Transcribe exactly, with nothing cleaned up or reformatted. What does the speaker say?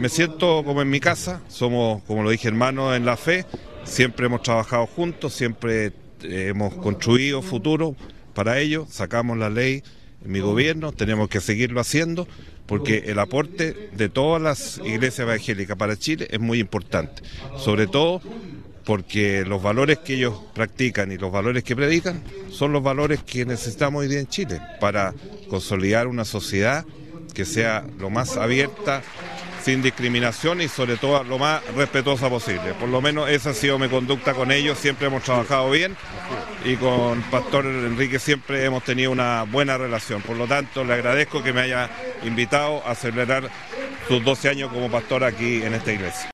Me siento como en mi casa, somos, como lo dije, hermanos en la fe, siempre hemos trabajado juntos, siempre eh, hemos construido futuro para ello, sacamos la ley en mi gobierno, tenemos que seguirlo haciendo porque el aporte de todas las iglesias evangélicas para Chile es muy importante, sobre todo porque los valores que ellos practican y los valores que predican son los valores que necesitamos hoy día en Chile para consolidar una sociedad que sea lo más abierta, sin discriminación y sobre todo lo más respetuosa posible. Por lo menos esa ha sido mi conducta con ellos, siempre hemos trabajado bien y con Pastor Enrique siempre hemos tenido una buena relación. Por lo tanto, le agradezco que me haya invitado a celebrar sus doce años como pastor aquí en esta iglesia.